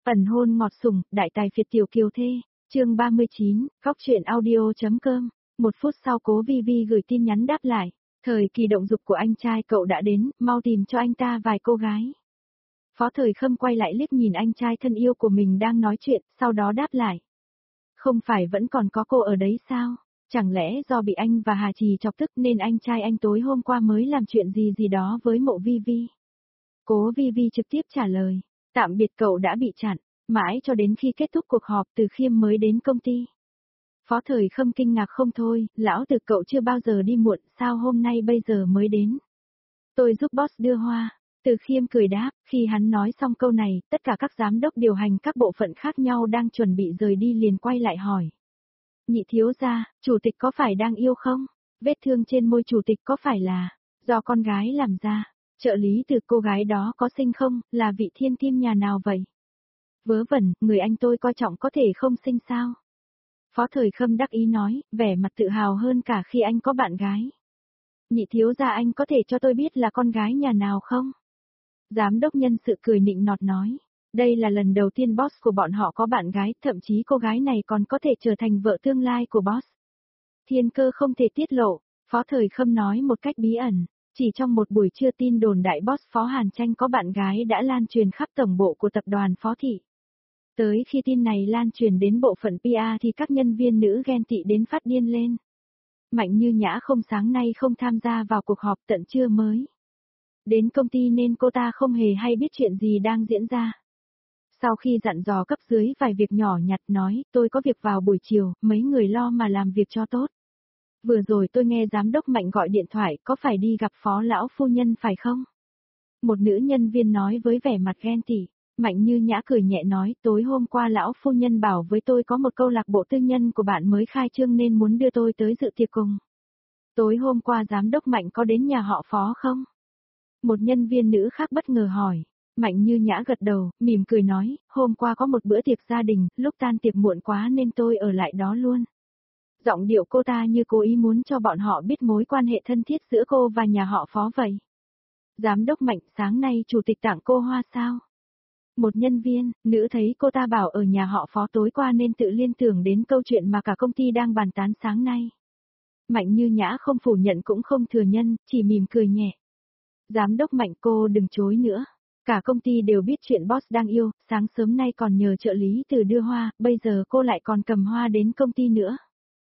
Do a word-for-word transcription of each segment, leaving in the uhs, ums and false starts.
Ẩn hôn ngọt sủng, đại tài phiệt tiểu kiều thê, chương ba mươi chín, góc truyện audio.com. Một phút sau Cố Vi Vi gửi tin nhắn đáp lại, thời kỳ động dục của anh trai cậu đã đến, mau tìm cho anh ta vài cô gái. Phó Thời Khâm quay lại liếc nhìn anh trai thân yêu của mình đang nói chuyện, sau đó đáp lại. Không phải vẫn còn có cô ở đấy sao? Chẳng lẽ do bị anh và Hà Trì chọc tức nên anh trai anh tối hôm qua mới làm chuyện gì gì đó với Mộ Vi Vi? Cố Vi Vi trực tiếp trả lời, tạm biệt cậu đã bị chặn, mãi cho đến khi kết thúc cuộc họp Từ Khiêm mới đến công ty. Phó Thời Khâm kinh ngạc không thôi, lão Từ cậu chưa bao giờ đi muộn, sao hôm nay bây giờ mới đến? Tôi giúp boss đưa hoa. Từ Khiêm cười đáp, khi hắn nói xong câu này, tất cả các giám đốc điều hành các bộ phận khác nhau đang chuẩn bị rời đi liền quay lại hỏi. Nhị thiếu gia, chủ tịch có phải đang yêu không? Vết thương trên môi chủ tịch có phải là do con gái làm ra? Trợ lý từ cô gái đó có sinh không, là vị thiên kim nhà nào vậy? Vớ vẩn, người anh tôi coi trọng có thể không sinh sao? Phó Thời Khâm đắc ý nói, vẻ mặt tự hào hơn cả khi anh có bạn gái. Nhị thiếu gia anh có thể cho tôi biết là con gái nhà nào không? Giám đốc nhân sự cười nịnh nọt nói, đây là lần đầu tiên boss của bọn họ có bạn gái, thậm chí cô gái này còn có thể trở thành vợ tương lai của boss. Thiên cơ không thể tiết lộ, Phó Thời Khâm nói một cách bí ẩn, chỉ trong một buổi trưa tin đồn đại boss Phó Hàn Tranh có bạn gái đã lan truyền khắp tổng bộ của tập đoàn Phó Thị. Tới khi tin này lan truyền đến bộ phận pê e thì các nhân viên nữ ghen tị đến phát điên lên. Mạnh Như Nhã không sáng nay không tham gia vào cuộc họp tận trưa mới đến công ty nên cô ta không hề hay biết chuyện gì đang diễn ra. Sau khi dặn dò cấp dưới vài việc nhỏ nhặt nói, tôi có việc vào buổi chiều, mấy người lo mà làm việc cho tốt. Vừa rồi tôi nghe giám đốc Mạnh gọi điện thoại, có phải đi gặp phó lão phu nhân phải không? Một nữ nhân viên nói với vẻ mặt ghen tị. Mạnh Như Nhã cười nhẹ nói, tối hôm qua lão phu nhân bảo với tôi có một câu lạc bộ tư nhân của bạn mới khai trương nên muốn đưa tôi tới dự tiệc cùng. Tối hôm qua giám đốc Mạnh có đến nhà họ Phó không? Một nhân viên nữ khác bất ngờ hỏi. Mạnh Như Nhã gật đầu, mỉm cười nói, hôm qua có một bữa tiệc gia đình, lúc tan tiệc muộn quá nên tôi ở lại đó luôn. Giọng điệu cô ta như cố ý muốn cho bọn họ biết mối quan hệ thân thiết giữa cô và nhà họ Phó vậy. Giám đốc Mạnh, sáng nay chủ tịch tặng cô hoa sao? Một nhân viên, nữ thấy cô ta bảo ở nhà họ Phó tối qua nên tự liên tưởng đến câu chuyện mà cả công ty đang bàn tán sáng nay. Mạnh Như Nhã không phủ nhận cũng không thừa nhận, chỉ mỉm cười nhẹ. Giám đốc Mạnh, cô đừng chối nữa. Cả công ty đều biết chuyện boss đang yêu, sáng sớm nay còn nhờ trợ lý từ đưa hoa, bây giờ cô lại còn cầm hoa đến công ty nữa.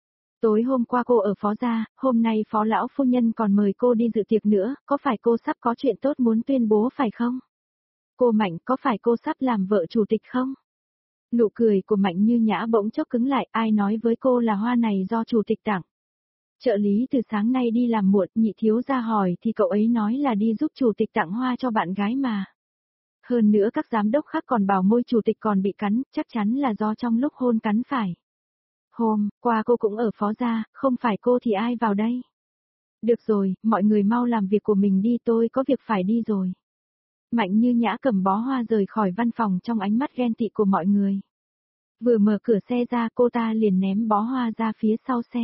Tối hôm qua cô ở Phó gia, hôm nay Phó lão phu nhân còn mời cô đi dự tiệc nữa, có phải cô sắp có chuyện tốt muốn tuyên bố phải không? Cô Mạnh, có phải cô sắp làm vợ chủ tịch không? Nụ cười của Mạnh Như Nhã bỗng chốc cứng lại, ai nói với cô là hoa này do chủ tịch tặng? Trợ lý từ sáng nay đi làm muộn, nhị thiếu ra hỏi thì cậu ấy nói là đi giúp chủ tịch tặng hoa cho bạn gái mà. Hơn nữa các giám đốc khác còn bảo môi chủ tịch còn bị cắn, chắc chắn là do trong lúc hôn cắn phải. Hôm qua cô cũng ở Phó gia, không phải cô thì ai vào đây? Được rồi, mọi người mau làm việc của mình đi, tôi có việc phải đi rồi. Mạnh Như Nhã cầm bó hoa rời khỏi văn phòng trong ánh mắt ghen tị của mọi người. Vừa mở cửa xe ra cô ta liền ném bó hoa ra phía sau xe.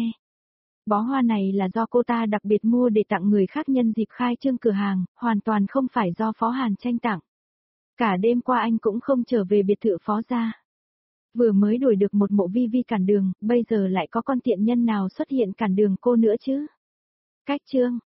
Bó hoa này là do cô ta đặc biệt mua để tặng người khác nhân dịp khai trương cửa hàng, hoàn toàn không phải do Phó Hàn Tranh tặng. Cả đêm qua anh cũng không trở về biệt thự Phó gia. Vừa mới đuổi được một Mộ Vi Vi cản đường, bây giờ lại có con tiện nhân nào xuất hiện cản đường cô nữa chứ? Cách chương